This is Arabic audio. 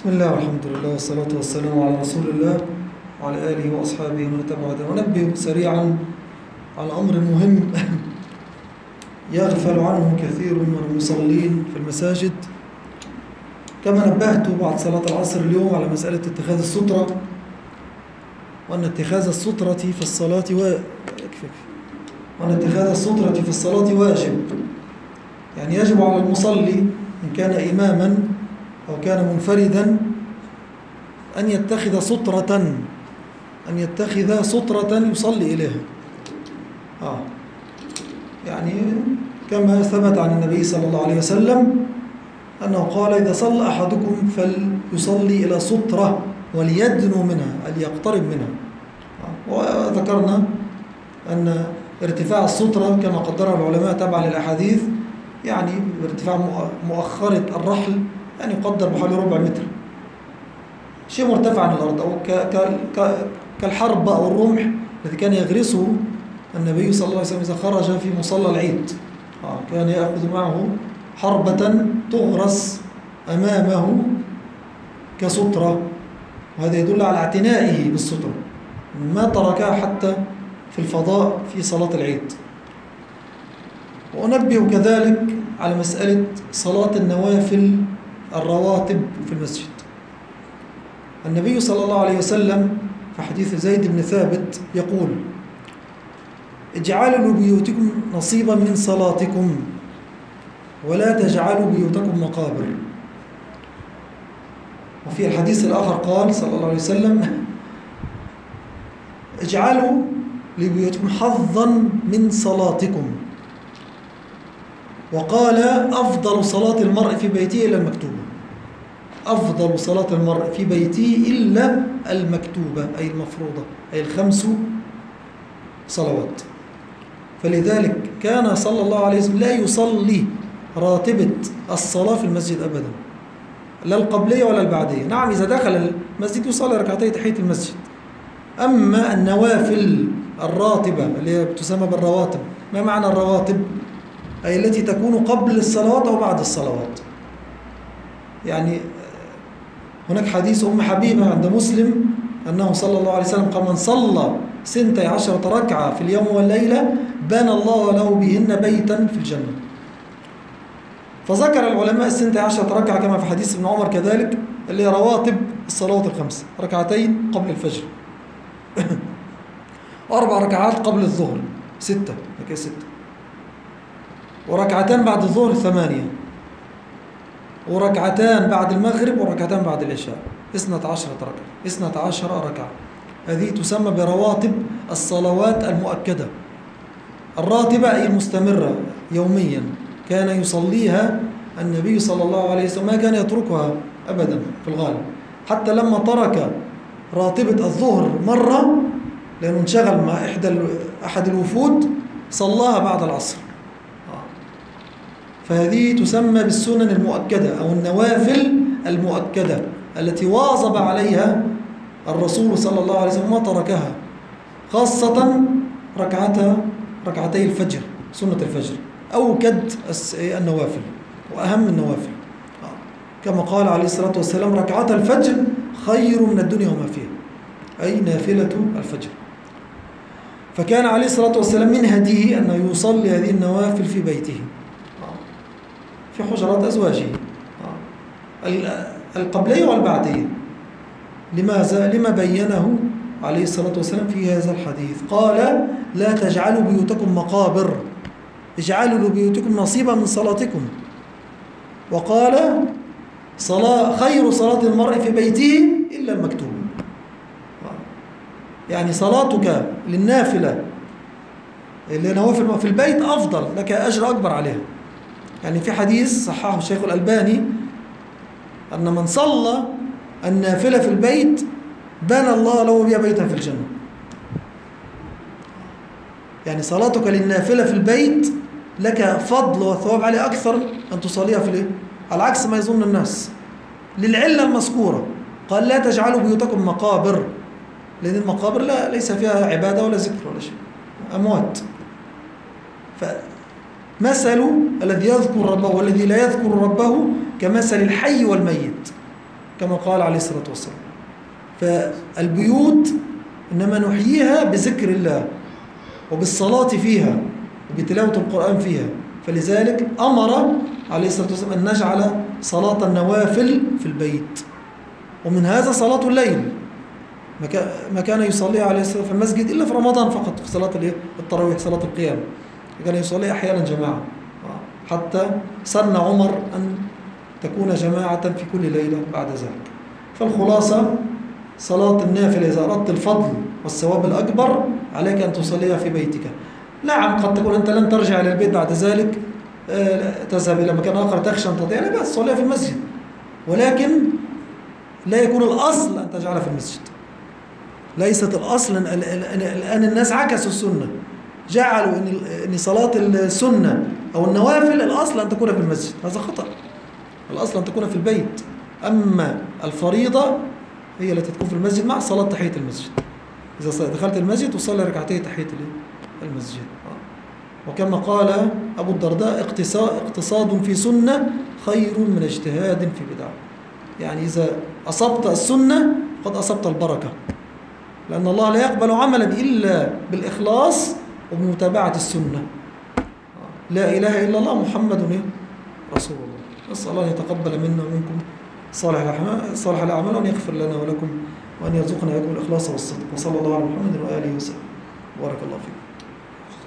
بسم الله والحمد لله والصلاة والسلام على رسول الله وعلى آله وأصحابه ومن تبعهم. ونبه سريعا على أمر مهم يغفل عنه كثير من المصلين في المساجد، كما نبهت بعد صلاة العصر اليوم على مسألة اتخاذ السترة، وأن اتخاذ السترة في الصلاة واجب. يعني يجب على المصلي إن كان إماما أو كان منفردا أن يتخذ سترة يصلي إليها. يعني كما ثبت عن النبي صلى الله عليه وسلم أنه قال: إذا صلى أحدكم فليصلي إلى سترة وليدنو منها، ليقترب منها. وذكرنا أن ارتفاع السترة كما قدرها العلماء تبعا للأحاديث، يعني ارتفاع مؤخرة الرحل، يعني يقدر بحوالي ربع متر، شيء مرتفع عن الأرض، أو كالحرب أو الرمح الذي كان يغرسه النبي صلى الله عليه وسلم إذا خرج في مصلى العيد. كان يأخذ معه حربة تغرس أمامه كسترة، وهذا يدل على اعتنائه بالسترة، ما تركها حتى في الفضاء في صلاة العيد. وأنبه كذلك على مسألة صلاة النوافل الرواتب في المسجد. النبي صلى الله عليه وسلم في حديث زيد بن ثابت يقول: اجعلوا لبيوتكم نصيبا من صلاتكم ولا تجعلوا بيوتكم مقابر. وفي الحديث الآخر قال صلى الله عليه وسلم: اجعلوا لبيوتكم حظا من صلاتكم. وقال: أفضل صلاة المرء في بيته إلا المكتوبة. أفضل صلاة المرء في بيته إلا المكتوبة، أي المفروضة، أي 5 صلوات. فلذلك كان صلى الله عليه وسلم لا يصلي راتبة الصلاة في المسجد أبدا، لا القبلية ولا البعدية. نعم، إذا دخل المسجد يصلي ركعتي تحية المسجد، أما النوافل الراتبة اللي تسمى بالرواتب. ما معنى الرواتب؟ أي التي تكون قبل الصلوات أو بعد الصلوات. يعني هناك حديث أم حبيبة عند مسلم أنه صلى الله عليه وسلم قال: من صلى 12 ركعة في اليوم والليلة بنى الله له بهن بيتا في الجنة. فذكر العلماء 12 ركعة كما في حديث ابن عمر كذلك، اللي هي رواتب الصلوات ال5: ركعتين قبل الفجر 4 ركعات قبل الظهر 6، وركعتان بعد الظهر 8، وركعتان بعد المغرب، وركعتان بعد العشاء 12 ركعة. هذه تسمى برواتب الصلوات المؤكدة. الراتبة أي المستمرة يوميا، كان يصليها النبي صلى الله عليه وسلم، ما كان يتركها أبدا في الغالب، حتى لما ترك راتبة الظهر مرة لأنه انشغل مع أحد الوفود صلاها بعد العصر. فهذه تسمى بالسنن المؤكدة أو النوافل المؤكدة التي واظب عليها الرسول صلى الله عليه وسلم ما تركها، خاصة ركعتي الفجر، سنة الفجر، أوكد النوافل وأهم النوافل، كما قال عليه الصلاة والسلام: ركعة الفجر خير من الدنيا وما فيها، أي نافلة الفجر. فكان عليه الصلاة والسلام من هديه أنه يصلي هذه النوافل في بيته في حجرات أزواجه، القبلية والبعدية. لماذا؟ لما بينه عليه الصلاة والسلام في هذا الحديث. قال: لا تجعلوا بيوتكم مقابر، اجعلوا لبيوتكم نصيبا من صلاتكم. وقال: خير صلاة المرء في بيته إلا المكتوب. يعني صلاتك للنافلة اللي نوافل في البيت أفضل لك، أجر أكبر عليها. يعني في حديث صححه الشيخ الألباني أن من صلى النافلة في البيت بنى الله له بها بيتا في الجنة. يعني صلاتك للنافلة في البيت لك فضل وثواب عليه أكثر أن تصليها في البيت، على عكس ما يظن الناس، للعلة المذكورة. قال: لا تجعلوا بيوتكم مقابر، لأن المقابر ليس فيها عبادة ولا ذكر ولا شيء، أموات. مثل الذي يذكر ربه والذي لا يذكر ربه كمثل الحي والميت. كما قال عليه الصلاة والسلام. فالبيوت إنما نحييها بذكر الله وبالصلاة فيها وبتلاوة القرآن فيها، فلذلك أمر عليه الصلاة والسلام أن نجعل صلاة النوافل في البيت، ومن هذا صلاة الليل ما كان يصليها عليه الصلاة والسلام في المسجد إلا في رمضان فقط، في صلاة التراويح، صلاة القيام كان يصليها أحيانا جماعة، حتى سن عمر أن تكون جماعة في كل ليلة بعد ذلك. فالخلاصة صلاة النافلة إذا أردت الفضل والثواب الأكبر عليك أن تصليها في بيتك. نعم قد تكون أنت لن ترجع إلى البيت بعد ذلك، تذهب إلى مكان آخر تخشى أن تضيع، لا بأس تصليها في المسجد، ولكن لا يكون الأصل أن تجعلها في المسجد. ليست الأصل. الآن الناس عكسوا السنة، جعلوا أن صلاة السنة أو النوافل الأصل أن تكون في المسجد، هذا خطأ. الأصل أن تكون في البيت، أما الفريضة هي التي تكون في المسجد مع صلاة تحية المسجد. إذا دخلت المسجد تصلي ركعتين تحية المسجد. وكما قال أبو الدرداء اقتصاد في سنة خير من اجتهاد في بدعة. يعني إذا أصبت السنة قد أصبت البركة، لأن الله لا يقبل عملا إلا بالإخلاص وبمتابعة السنة. لا إله إلا الله محمد رسول الله. نسأل الله أن يتقبل منا ومنكم صالح الأعمال، وأن يغفر لنا ولكم، وأن يرزقنا وإياكم الإخلاص والصدق. وصلى الله على محمد وآله وسلم. بارك الله فيكم.